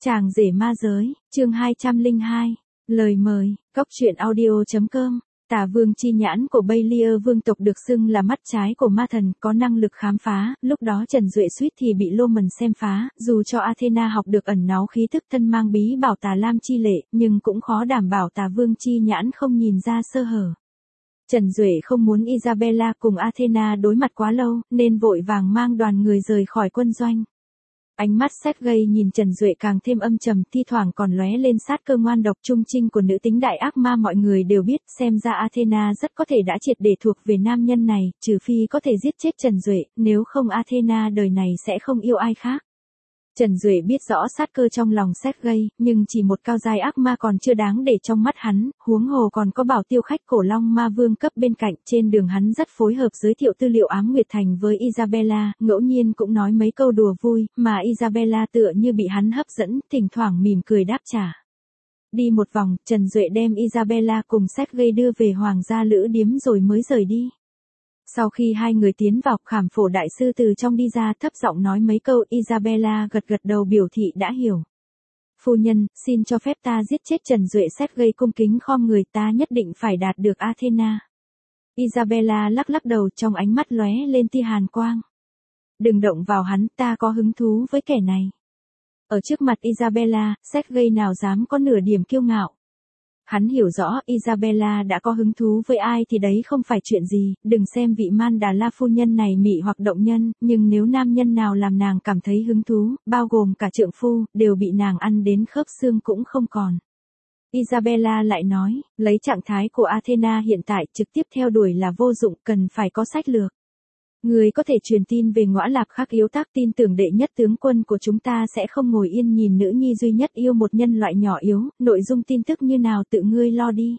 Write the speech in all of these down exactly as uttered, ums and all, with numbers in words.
Chàng rể ma giới, chương hai trăm lẻ hai. Lời mời, cóc truyện audio chấm com. Tả vương chi nhãn của Balier vương tộc được xưng là mắt trái của ma thần, có năng lực khám phá, lúc đó Trần Duệ suýt thì bị Loman xem phá, dù cho Athena học được ẩn náu khí thức thân mang bí bảo Tà Lam chi lệ, nhưng cũng khó đảm bảo tả vương chi nhãn không nhìn ra sơ hở. Trần Duệ không muốn Isabella cùng Athena đối mặt quá lâu, nên vội vàng mang đoàn người rời khỏi quân doanh. Ánh mắt Sergei nhìn Trần Duệ càng thêm âm trầm, thi thoảng còn lóe lên sát cơ ngoan độc trung trinh của nữ tính đại ác ma. Mọi người đều biết, xem ra Athena rất có thể đã triệt để thuộc về nam nhân này, trừ phi có thể giết chết Trần Duệ, nếu không Athena đời này sẽ không yêu ai khác. Trần Duệ biết rõ sát cơ trong lòng Sergei, nhưng chỉ một cao giai ác ma còn chưa đáng để trong mắt hắn, huống hồ còn có bảo tiêu khách cổ long ma vương cấp bên cạnh. Trên đường hắn rất phối hợp giới thiệu tư liệu Ám Nguyệt Thành với Isabella, ngẫu nhiên cũng nói mấy câu đùa vui, mà Isabella tựa như bị hắn hấp dẫn, thỉnh thoảng mỉm cười đáp trả. Đi một vòng, Trần Duệ đem Isabella cùng Sergei đưa về hoàng gia lữ điếm rồi mới rời đi. Sau khi hai người tiến vào, Khảm Phổ đại sư từ trong đi ra, thấp giọng nói mấy câu. Isabella gật gật đầu biểu thị đã hiểu. Phu nhân, xin cho phép ta giết chết Trần Duệ. Sergei cung kính khom người, ta nhất định phải đạt được Athena. Isabella lắc lắc đầu, trong ánh mắt lóe lên tia hàn quang. Đừng động vào hắn, ta có hứng thú với kẻ này. Ở trước mặt Isabella, Sergei nào dám có nửa điểm kiêu ngạo. Hắn hiểu rõ Isabella đã có hứng thú với ai thì đấy không phải chuyện gì, đừng xem vị Man Đà La phu nhân này mị hoặc động nhân, nhưng nếu nam nhân nào làm nàng cảm thấy hứng thú, bao gồm cả trượng phu, đều bị nàng ăn đến khớp xương cũng không còn. Isabella lại nói, lấy trạng thái của Athena hiện tại, trực tiếp theo đuổi là vô dụng, cần phải có sách lược. Người có thể truyền tin về Ngõa Lạp Khắc Yếu Tác, tin tưởng đệ nhất tướng quân của chúng ta sẽ không ngồi yên nhìn nữ nhi duy nhất yêu một nhân loại nhỏ yếu, nội dung tin tức như nào tự ngươi lo đi.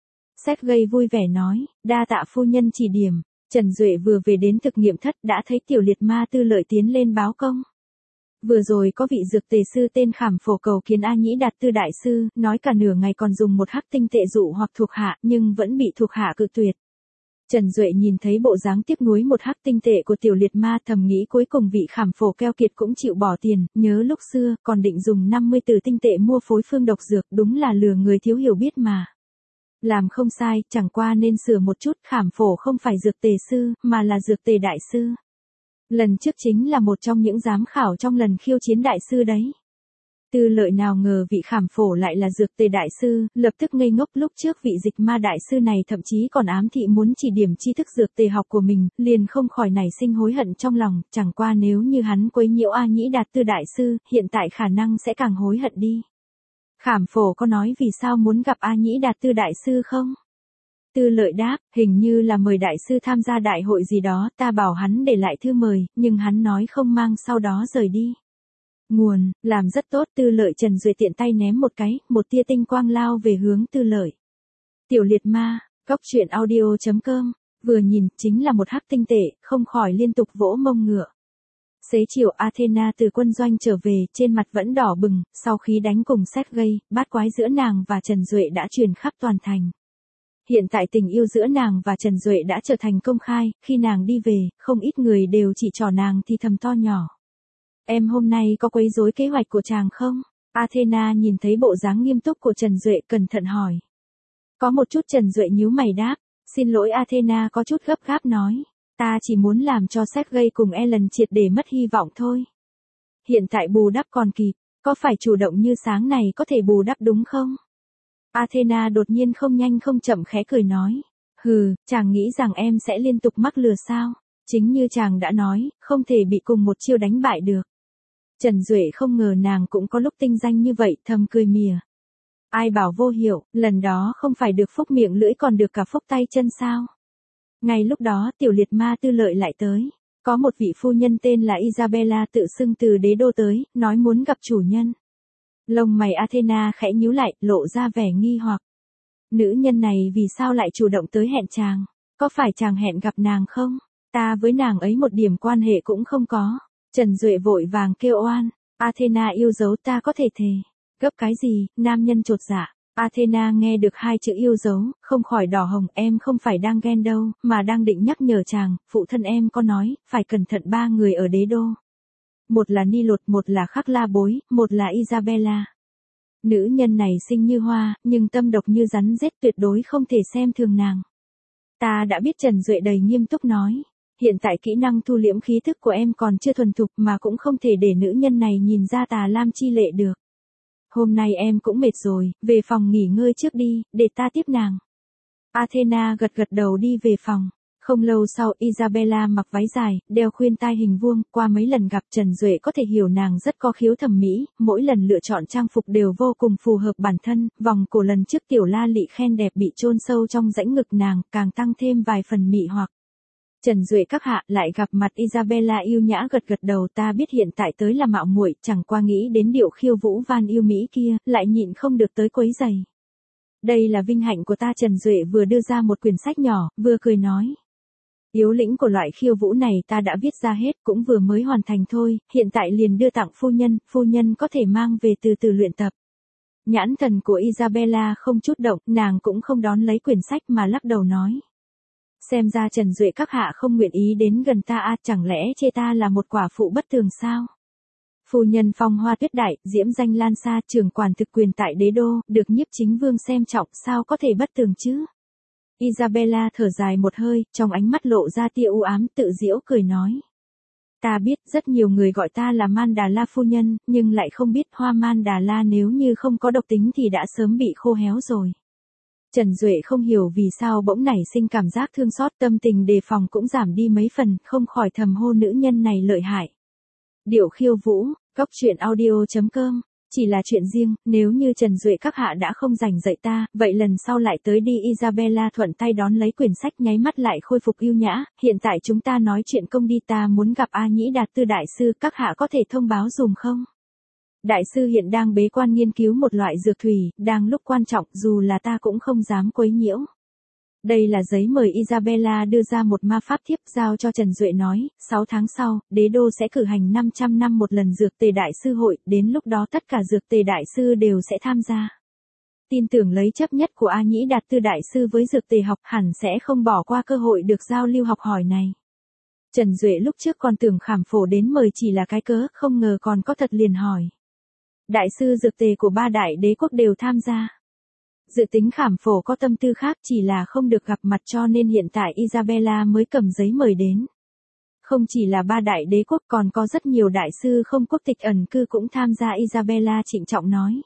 Sergei vui vẻ nói, đa tạ phu nhân chỉ điểm. Trần Duệ vừa về đến thực nghiệm thất đã thấy tiểu liệt ma Tư Lợi tiến lên báo công. Vừa rồi có vị dược tề sư tên Khảm Phổ cầu kiến A Nhĩ Đạt Tư đại sư, nói cả nửa ngày còn dùng một hắc tinh tệ dụ hoặc thuộc hạ, nhưng vẫn bị thuộc hạ cự tuyệt. Trần Duệ nhìn thấy bộ dáng tiếc nuối một hắc tinh tệ của tiểu liệt ma, thầm nghĩ cuối cùng vị Khảm Phổ keo kiệt cũng chịu bỏ tiền, nhớ lúc xưa còn định dùng năm mươi từ tinh tệ mua phối phương độc dược, đúng là lừa người thiếu hiểu biết mà. Làm không sai, chẳng qua nên sửa một chút, Khảm Phổ không phải dược tề sư, mà là dược tề đại sư. Lần trước chính là một trong những giám khảo trong lần khiêu chiến đại sư đấy. Tư Lợi nào ngờ vị Khảm Phổ lại là dược tề đại sư, lập tức ngây ngốc. Lúc trước vị dịch ma đại sư này thậm chí còn ám thị muốn chỉ điểm tri thức dược tề học của mình, liền không khỏi nảy sinh hối hận trong lòng, chẳng qua nếu như hắn quấy nhiễu A Nhĩ Đạt Tư đại sư, hiện tại khả năng sẽ càng hối hận đi. Khảm Phổ có nói vì sao muốn gặp A Nhĩ Đạt Tư đại sư không? Tư Lợi đáp, hình như là mời đại sư tham gia đại hội gì đó, ta bảo hắn để lại thư mời, nhưng hắn nói không mang, sau đó rời đi. Nguồn, làm rất tốt. Tư Lợi. Trần Duệ tiện tay ném một cái, một tia tinh quang lao về hướng Tư Lợi. Tiểu liệt ma, cóc truyện audio chấm com, vừa nhìn, chính là một hắc tinh tệ, không khỏi liên tục vỗ mông ngựa. Xế chiều Athena từ quân doanh trở về, trên mặt vẫn đỏ bừng, sau khi đánh cùng Sergei, bát quái giữa nàng và Trần Duệ đã truyền khắp toàn thành. Hiện tại tình yêu giữa nàng và Trần Duệ đã trở thành công khai, khi nàng đi về, không ít người đều chỉ trỏ nàng thì thầm to nhỏ. Em hôm nay có quấy rối kế hoạch của chàng không? Athena nhìn thấy bộ dáng nghiêm túc của Trần Duệ, cẩn thận hỏi. Có một chút. Trần Duệ nhíu mày đáp. Xin lỗi. Athena có chút gấp gáp nói. Ta chỉ muốn làm cho Sergei cùng Ellen triệt để mất hy vọng thôi. Hiện tại bù đắp còn kịp, có phải chủ động như sáng này có thể bù đắp đúng không? Athena đột nhiên không nhanh không chậm khẽ cười nói. Hừ, chàng nghĩ rằng em sẽ liên tục mắc lừa sao? Chính như chàng đã nói, không thể bị cùng một chiêu đánh bại được. Trần Duệ không ngờ nàng cũng có lúc tinh danh như vậy, thầm cười mỉa. Ai bảo vô hiệu, lần đó không phải được phúc miệng lưỡi còn được cả phúc tay chân sao? Ngay lúc đó tiểu liệt ma Tư Lợi lại tới. Có một vị phu nhân tên là Isabella tự xưng từ đế đô tới, nói muốn gặp chủ nhân. Lông mày Athena khẽ nhíu lại, lộ ra vẻ nghi hoặc. Nữ nhân này vì sao lại chủ động tới hẹn chàng? Có phải chàng hẹn gặp nàng không? Ta với nàng ấy một điểm quan hệ cũng không có. Trần Duệ vội vàng kêu oan. Athena yêu dấu, ta có thể thề. Gấp cái gì? Nam nhân chột dạ. Athena nghe được hai chữ yêu dấu, không khỏi đỏ hồng. Em không phải đang ghen đâu, mà đang định nhắc nhở chàng, phụ thân em có nói, phải cẩn thận ba người ở đế đô. một là Ni Lột, một là Khắc La Bối, một là Isabella. Nữ nhân này xinh như hoa, nhưng tâm độc như rắn rết, tuyệt đối không thể xem thường nàng. Ta đã biết, Trần Duệ đầy nghiêm túc nói. Hiện tại kỹ năng thu liễm khí thức của em còn chưa thuần thục, mà cũng không thể để nữ nhân này nhìn ra tà lam chi lệ được. Hôm nay em cũng mệt rồi, về phòng nghỉ ngơi trước đi, để ta tiếp nàng. Athena gật gật đầu đi về phòng. Không lâu sau, Isabella mặc váy dài, đeo khuyên tai hình vuông, qua mấy lần gặp Trần Duệ có thể hiểu nàng rất có khiếu thẩm mỹ, mỗi lần lựa chọn trang phục đều vô cùng phù hợp bản thân, vòng cổ lần trước Tiểu La Lị khen đẹp bị chôn sâu trong rãnh ngực nàng, càng tăng thêm vài phần mị hoặc. Trần Duệ các hạ, lại gặp mặt Isabella yêu nhã gật gật đầu, ta biết hiện tại tới là mạo muội, chẳng qua nghĩ đến điệu khiêu vũ van yêu mỹ kia, lại nhịn không được tới quấy giày. Đây là vinh hạnh của ta. Trần Duệ vừa đưa ra một quyển sách nhỏ, vừa cười nói. Yếu lĩnh của loại khiêu vũ này ta đã viết ra hết, cũng vừa mới hoàn thành thôi, hiện tại liền đưa tặng phu nhân, phu nhân có thể mang về từ từ luyện tập. Nhãn thần của Isabella không chút động, nàng cũng không đón lấy quyển sách mà lắc đầu nói. Xem ra Trần Duệ các hạ không nguyện ý đến gần ta à, chẳng lẽ chê ta là một quả phụ bất tường sao? Phu nhân phong hoa tuyết đại, diễm danh lan xa, trưởng quản thực quyền tại đế đô, được nhiếp chính vương xem trọng, sao có thể bất tường chứ? Isabella thở dài một hơi, trong ánh mắt lộ ra tia u ám, tự giễu cười nói. Ta biết rất nhiều người gọi ta là Man Đà La phu nhân, nhưng lại không biết hoa Man Đà La nếu như không có độc tính thì đã sớm bị khô héo rồi. Trần Duệ không hiểu vì sao bỗng nảy sinh cảm giác thương xót, tâm tình đề phòng cũng giảm đi mấy phần, không khỏi thầm hô nữ nhân này lợi hại. Điệu khiêu vũ, góc truyện audio chấm com. Chỉ là chuyện riêng, nếu như Trần Duệ các hạ đã không rảnh dạy ta, vậy lần sau lại tới đi. Isabella thuận tay đón lấy quyển sách, nháy mắt lại khôi phục yêu nhã. Hiện tại chúng ta nói chuyện công đi, ta muốn gặp A Nhĩ Đạt Tư đại sư, các hạ có thể thông báo dùm không? Đại sư hiện đang bế quan nghiên cứu một loại dược thủy, đang lúc quan trọng, dù là ta cũng không dám quấy nhiễu. Đây là giấy mời. Isabella đưa ra một ma pháp thiếp giao cho Trần Duệ nói, sáu tháng sau, đế đô sẽ cử hành năm trăm năm một lần dược tề đại sư hội, đến lúc đó tất cả dược tề đại sư đều sẽ tham gia. Tin tưởng lấy chấp nhất của A Nhĩ Đạt Tư đại sư với dược tề học hẳn sẽ không bỏ qua cơ hội được giao lưu học hỏi này. Trần Duệ lúc trước còn tưởng Khảm Phổ đến mời chỉ là cái cớ, không ngờ còn có thật, liền hỏi. Đại sư dược tề của ba đại đế quốc đều tham gia. Dự tính Khảm Phổ có tâm tư khác, chỉ là không được gặp mặt cho nên hiện tại Isabella mới cầm giấy mời đến. Không chỉ là ba đại đế quốc, còn có rất nhiều đại sư không quốc tịch ẩn cư cũng tham gia. Isabella trịnh trọng nói.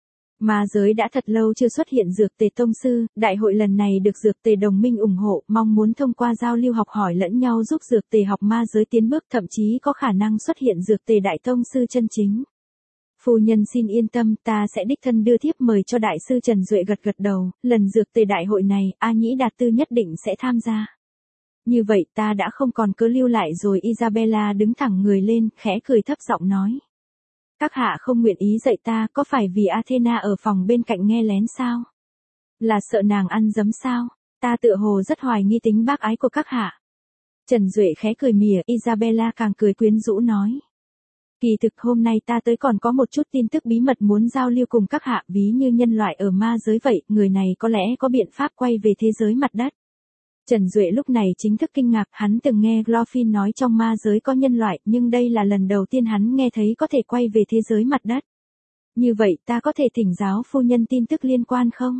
Ma giới đã thật lâu chưa xuất hiện dược tề tông sư, đại hội lần này được dược tề đồng minh ủng hộ, mong muốn thông qua giao lưu học hỏi lẫn nhau giúp dược tề học ma giới tiến bước, thậm chí có khả năng xuất hiện dược tề đại tông sư chân chính. Phu nhân xin yên tâm, ta sẽ đích thân đưa thiếp mời cho đại sư. Trần Duệ gật gật đầu, lần dược tề đại hội này, A Nhĩ Đạt Tư nhất định sẽ tham gia. Như vậy ta đã không còn cớ lưu lại rồi. Isabella đứng thẳng người lên, khẽ cười thấp giọng nói. Các hạ không nguyện ý dạy ta, có phải vì Athena ở phòng bên cạnh nghe lén sao? Là sợ nàng ăn dấm sao? Ta tựa hồ rất hoài nghi tính bác ái của các hạ. Trần Duệ khẽ cười mỉa, Isabella càng cười quyến rũ nói. Kỳ thực hôm nay ta tới còn có một chút tin tức bí mật muốn giao lưu cùng các hạ, ví như nhân loại ở ma giới vậy, người này có lẽ có biện pháp quay về thế giới mặt đất. Trần Duệ lúc này chính thức kinh ngạc, hắn từng nghe Glorfin nói trong ma giới có nhân loại, nhưng đây là lần đầu tiên hắn nghe thấy có thể quay về thế giới mặt đất. Như vậy ta có thể thỉnh giáo phu nhân tin tức liên quan không?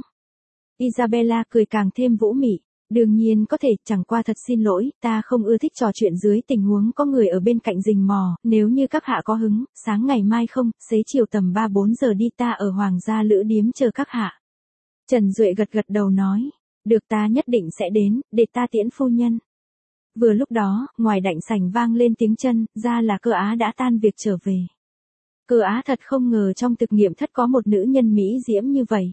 Isabella cười càng thêm vũ mị. Đương nhiên có thể, chẳng qua thật xin lỗi, ta không ưa thích trò chuyện dưới tình huống có người ở bên cạnh rình mò, nếu như các hạ có hứng, sáng ngày mai không, xế chiều tầm ba bốn giờ đi, ta ở Hoàng gia Lữ Điếm chờ các hạ. Trần Duệ gật gật đầu nói, được, ta nhất định sẽ đến, để ta tiễn phu nhân. Vừa lúc đó, ngoài đảnh sảnh vang lên tiếng chân, ra là Cơ Á đã tan việc trở về. Cơ Á thật không ngờ trong thực nghiệm thất có một nữ nhân mỹ diễm như vậy.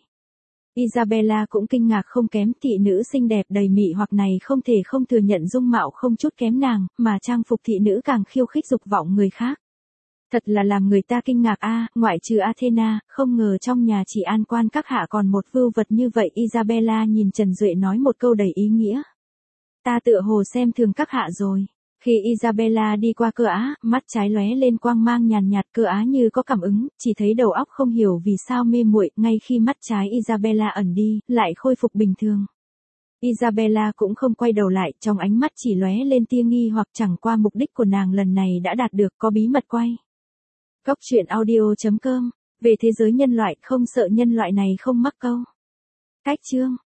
Isabella cũng kinh ngạc không kém, thị nữ xinh đẹp đầy mị hoặc này không thể không thừa nhận dung mạo không chút kém nàng, mà trang phục thị nữ càng khiêu khích dục vọng người khác. Thật là làm người ta kinh ngạc a, ngoại trừ Athena, không ngờ trong nhà chỉ an quan các hạ còn một vưu vật như vậy. Isabella nhìn Trần Duệ nói một câu đầy ý nghĩa. Ta tựa hồ xem thường các hạ rồi. Khi Isabella đi qua Cơ Á, mắt trái lóe lên quang mang nhàn nhạt. Cơ Á như có cảm ứng, chỉ thấy đầu óc không hiểu vì sao mê muội, ngay khi mắt trái Isabella ẩn đi, lại khôi phục bình thường. Isabella cũng không quay đầu lại, trong ánh mắt chỉ lóe lên tia nghi hoặc, chẳng qua mục đích của nàng lần này đã đạt được, có bí mật quay. Góc truyện audio chấm com, về thế giới nhân loại, không sợ nhân loại này không mắc câu. Cách chương